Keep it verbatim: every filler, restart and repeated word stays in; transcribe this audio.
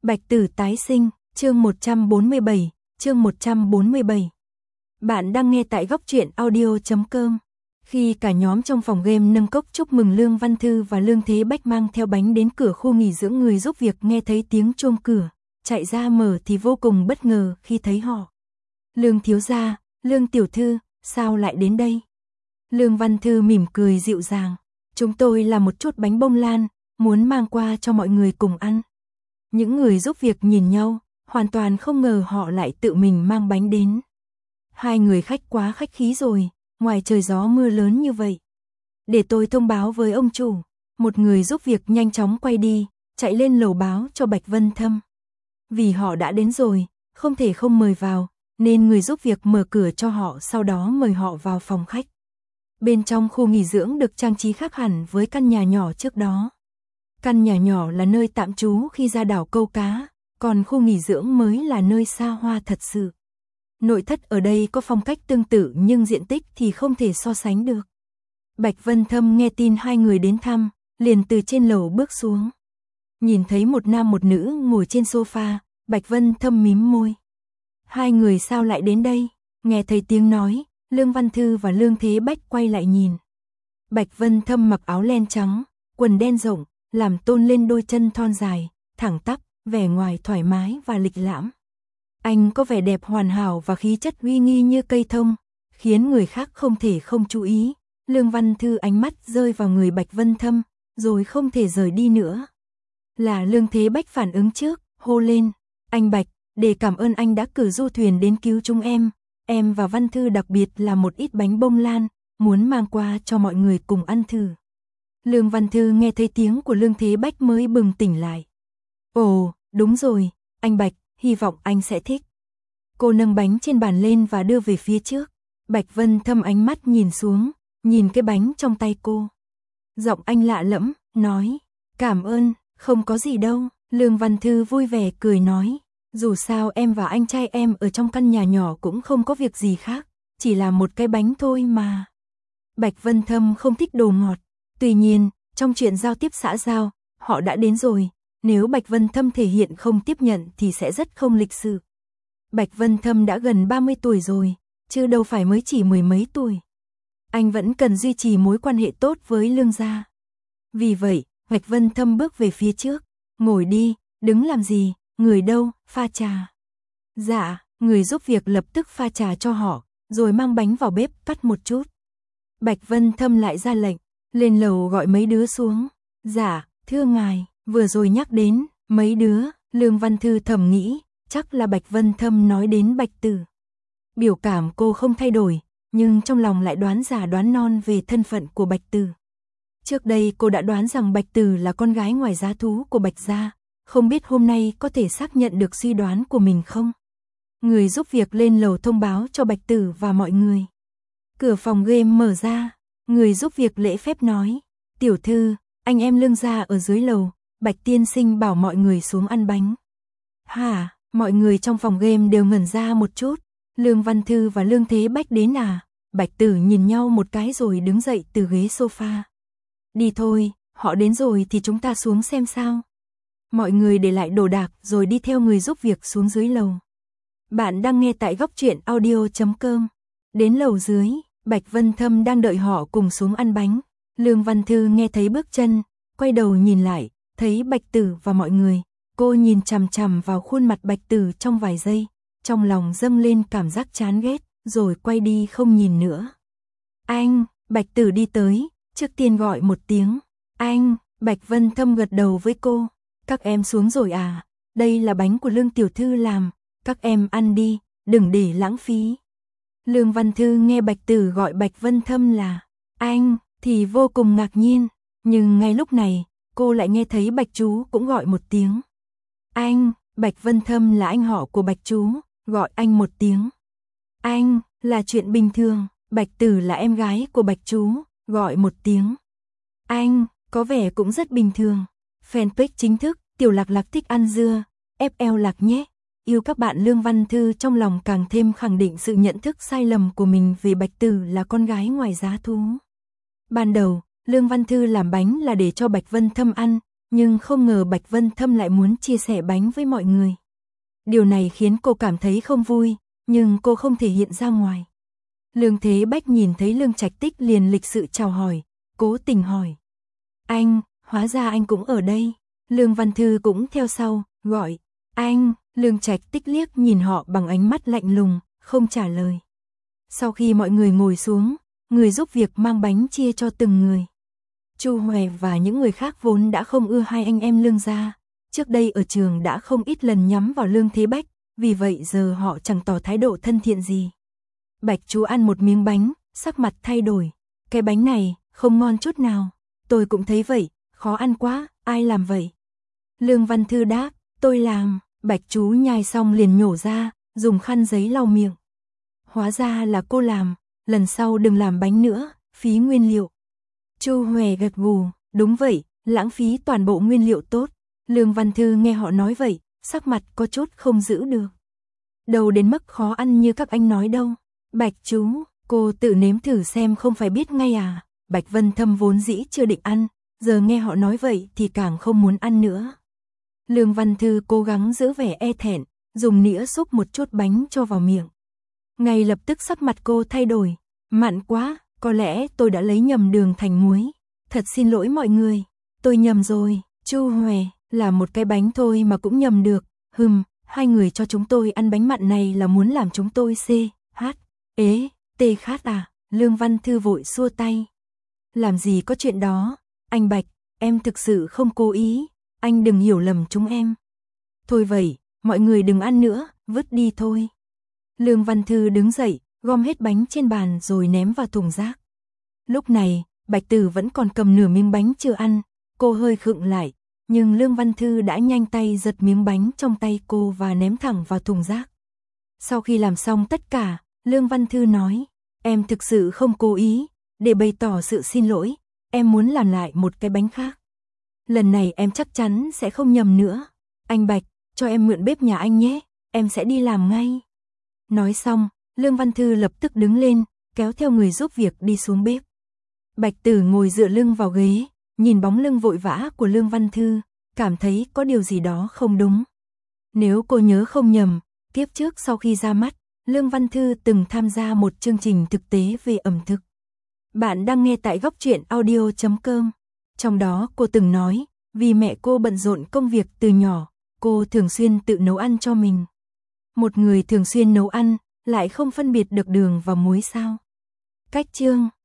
Bạch Tử tái sinh, chương một trăm bốn mươi bảy, chương một trăm bốn mươi bảy. Bạn đang nghe tại góc truyện audio chấm com. Khi cả nhóm trong phòng game nâng cốc chúc mừng Lương Văn Thư và Lương Thế Bách mang theo bánh đến cửa khu nghỉ dưỡng, người giúp việc nghe thấy tiếng chuông cửa, chạy ra mở thì vô cùng bất ngờ khi thấy họ. Lương thiếu gia, Lương tiểu thư, sao lại đến đây? Lương Văn Thư mỉm cười dịu dàng, chúng tôi làm một chút bánh bông lan, muốn mang qua cho mọi người cùng ăn. Những người giúp việc nhìn nhau, hoàn toàn không ngờ họ lại tự mình mang bánh đến. Hai người khách quá khách khí rồi, ngoài trời gió mưa lớn như vậy. Để tôi thông báo với ông chủ. Một người giúp việc nhanh chóng quay đi, chạy lên lầu báo cho Bạch Vân Thâm. Vì họ đã đến rồi, không thể không mời vào, nên người giúp việc mở cửa cho họ, sau đó mời họ vào phòng khách. Bên trong khu nghỉ dưỡng được trang trí khác hẳn với căn nhà nhỏ trước đó. Căn nhà nhỏ là nơi tạm trú khi ra đảo câu cá, còn khu nghỉ dưỡng mới là nơi xa hoa thật sự. Nội thất ở đây có phong cách tương tự nhưng diện tích thì không thể so sánh được. Bạch Vân Thâm nghe tin hai người đến thăm, liền từ trên lầu bước xuống. Nhìn thấy một nam một nữ ngồi trên sofa, Bạch Vân Thâm mím môi. Hai người sao lại đến đây? Nghe thấy tiếng nói, Lương Văn Thư và Lương Thế Bách quay lại nhìn. Bạch Vân Thâm mặc áo len trắng, quần đen rộng, làm tôn lên đôi chân thon dài, thẳng tắp, vẻ ngoài thoải mái và lịch lãm. Anh có vẻ đẹp hoàn hảo và khí chất uy nghi như cây thông, khiến người khác không thể không chú ý. Lương Văn Thư ánh mắt rơi vào người Bạch Vân Thâm, rồi không thể rời đi nữa. Là Lương Thế Bách phản ứng trước, hô lên, anh Bạch, để cảm ơn anh đã cử du thuyền đến cứu chúng em. Em và Văn Thư đặc biệt là một ít bánh bông lan, muốn mang qua cho mọi người cùng ăn thử. Lương Văn Thư nghe thấy tiếng của Lương Thế Bách mới bừng tỉnh lại. Ồ, đúng rồi, anh Bạch, hy vọng anh sẽ thích. Cô nâng bánh trên bàn lên và đưa về phía trước. Bạch Vân Thâm ánh mắt nhìn xuống, nhìn cái bánh trong tay cô. Giọng anh lạ lẫm, nói, cảm ơn, không có gì đâu. Lương Văn Thư vui vẻ cười nói, dù sao em và anh trai em ở trong căn nhà nhỏ cũng không có việc gì khác, chỉ là một cái bánh thôi mà. Bạch Vân Thâm không thích đồ ngọt. Tuy nhiên, trong chuyện giao tiếp xã giao, họ đã đến rồi, nếu Bạch Vân Thâm thể hiện không tiếp nhận thì sẽ rất không lịch sự. Bạch Vân Thâm đã gần ba mươi tuổi rồi, chứ đâu phải mới chỉ mười mấy tuổi. Anh vẫn cần duy trì mối quan hệ tốt với Lương gia. Vì vậy, Bạch Vân Thâm bước về phía trước, ngồi đi, đứng làm gì, người đâu, pha trà. Dạ, người giúp việc lập tức pha trà cho họ, rồi mang bánh vào bếp cắt một chút. Bạch Vân Thâm lại ra lệnh, lên lầu gọi mấy đứa xuống. Dạ, thưa ngài, vừa rồi nhắc đến, mấy đứa, Lương Văn Thư thầm nghĩ, chắc là Bạch Vân Thâm nói đến Bạch Tử. Biểu cảm cô không thay đổi, nhưng trong lòng lại đoán già đoán non về thân phận của Bạch Tử. Trước đây cô đã đoán rằng Bạch Tử là con gái ngoài giá thú của Bạch gia, không biết hôm nay có thể xác nhận được suy đoán của mình không? Người giúp việc lên lầu thông báo cho Bạch Tử và mọi người. Cửa phòng game mở ra, người giúp việc lễ phép nói, tiểu thư, anh em Lương gia ở dưới lầu, Bạch tiên sinh bảo mọi người xuống ăn bánh. Hả, mọi người trong phòng game đều ngẩn ra một chút, Lương Văn Thư và Lương Thế Bách đến à? Bạch Tử nhìn nhau một cái rồi đứng dậy từ ghế sofa. Đi thôi, họ đến rồi thì chúng ta xuống xem sao. Mọi người để lại đồ đạc rồi đi theo người giúp việc xuống dưới lầu. Bạn đang nghe tại góc truyện audio chấm com. Đến lầu dưới, Bạch Vân Thâm đang đợi họ cùng xuống ăn bánh. Lương Văn Thư nghe thấy bước chân, quay đầu nhìn lại, thấy Bạch Tử và mọi người. Cô nhìn chằm chằm vào khuôn mặt Bạch Tử trong vài giây, trong lòng dâng lên cảm giác chán ghét, rồi quay đi không nhìn nữa. Anh, Bạch Tử đi tới, trước tiên gọi một tiếng. Anh, Bạch Vân Thâm gật đầu với cô. Các em xuống rồi à? Đây là bánh của Lương tiểu thư làm, các em ăn đi, đừng để lãng phí. Lương Văn Thư nghe Bạch Tử gọi Bạch Vân Thâm là anh thì vô cùng ngạc nhiên, nhưng ngay lúc này, cô lại nghe thấy Bạch chú cũng gọi một tiếng. Anh, Bạch Vân Thâm là anh họ của Bạch chú, gọi anh một tiếng. Anh, là chuyện bình thường, Bạch Tử là em gái của Bạch chú, gọi một tiếng. Anh, có vẻ cũng rất bình thường. Fanpage chính thức, Tiểu Lạc Lạc thích ăn dưa, ép lờ Lạc nhé. Yêu các bạn. Lương Văn Thư trong lòng càng thêm khẳng định sự nhận thức sai lầm của mình về Bạch Tử là con gái ngoài giá thú. Ban đầu, Lương Văn Thư làm bánh là để cho Bạch Vân Thâm ăn, nhưng không ngờ Bạch Vân Thâm lại muốn chia sẻ bánh với mọi người. Điều này khiến cô cảm thấy không vui, nhưng cô không thể hiện ra ngoài. Lương Thế Bách nhìn thấy Lương Trạch Tích liền lịch sự chào hỏi, cố tình hỏi. Anh, hóa ra anh cũng ở đây. Lương Văn Thư cũng theo sau, gọi. Anh, Lương Trạch Tích liếc nhìn họ bằng ánh mắt lạnh lùng, không trả lời. Sau khi mọi người ngồi xuống, người giúp việc mang bánh chia cho từng người. Chu Hoè và những người khác vốn đã không ưa hai anh em Lương gia. Trước đây ở trường đã không ít lần nhắm vào Lương Thế Bách, vì vậy giờ họ chẳng tỏ thái độ thân thiện gì. Bạch Chú ăn một miếng bánh, sắc mặt thay đổi. Cái bánh này, không ngon chút nào. Tôi cũng thấy vậy, khó ăn quá, ai làm vậy? Lương Văn Thư đáp, tôi làm. Bạch Chú nhai xong liền nhổ ra, dùng khăn giấy lau miệng. Hóa ra là cô làm, lần sau đừng làm bánh nữa, phí nguyên liệu. Chu Hoè gật gù, đúng vậy, lãng phí toàn bộ nguyên liệu tốt. Lương Văn Thư nghe họ nói vậy, sắc mặt có chút không giữ được. Đâu đến mức khó ăn như các anh nói đâu. Bạch Chú, cô tự nếm thử xem không phải biết ngay à. Bạch Vân Thâm vốn dĩ chưa định ăn, giờ nghe họ nói vậy thì càng không muốn ăn nữa. Lương Văn Thư cố gắng giữ vẻ e thẹn, dùng nĩa xúc một chút bánh cho vào miệng. Ngay lập tức sắc mặt cô thay đổi, mặn quá, có lẽ tôi đã lấy nhầm đường thành muối. Thật xin lỗi mọi người, tôi nhầm rồi. Chu Hoè, là một cái bánh thôi mà cũng nhầm được. Hừm, hai người cho chúng tôi ăn bánh mặn này là muốn làm chúng tôi C, H, ế, T khát à? Lương Văn Thư vội xua tay. Làm gì có chuyện đó, anh Bạch, em thực sự không cố ý, anh đừng hiểu lầm chúng em. Thôi vậy, mọi người đừng ăn nữa, vứt đi thôi. Lương Văn Thư đứng dậy, gom hết bánh trên bàn rồi ném vào thùng rác. Lúc này, Bạch Tử vẫn còn cầm nửa miếng bánh chưa ăn, cô hơi khựng lại, nhưng Lương Văn Thư đã nhanh tay giật miếng bánh trong tay cô và ném thẳng vào thùng rác. Sau khi làm xong tất cả, Lương Văn Thư nói, em thực sự không cố ý, để bày tỏ sự xin lỗi, em muốn làm lại một cái bánh khác. Lần này em chắc chắn sẽ không nhầm nữa. Anh Bạch, cho em mượn bếp nhà anh nhé, em sẽ đi làm ngay. Nói xong, Lương Văn Thư lập tức đứng lên, kéo theo người giúp việc đi xuống bếp. Bạch Tử ngồi dựa lưng vào ghế, nhìn bóng lưng vội vã của Lương Văn Thư, cảm thấy có điều gì đó không đúng. Nếu cô nhớ không nhầm, kiếp trước sau khi ra mắt, Lương Văn Thư từng tham gia một chương trình thực tế về ẩm thực. Bạn đang nghe tại góc truyện audio chấm com. Trong đó cô từng nói, vì mẹ cô bận rộn công việc từ nhỏ, cô thường xuyên tự nấu ăn cho mình. Một người thường xuyên nấu ăn, lại không phân biệt được đường và muối sao? Cách chương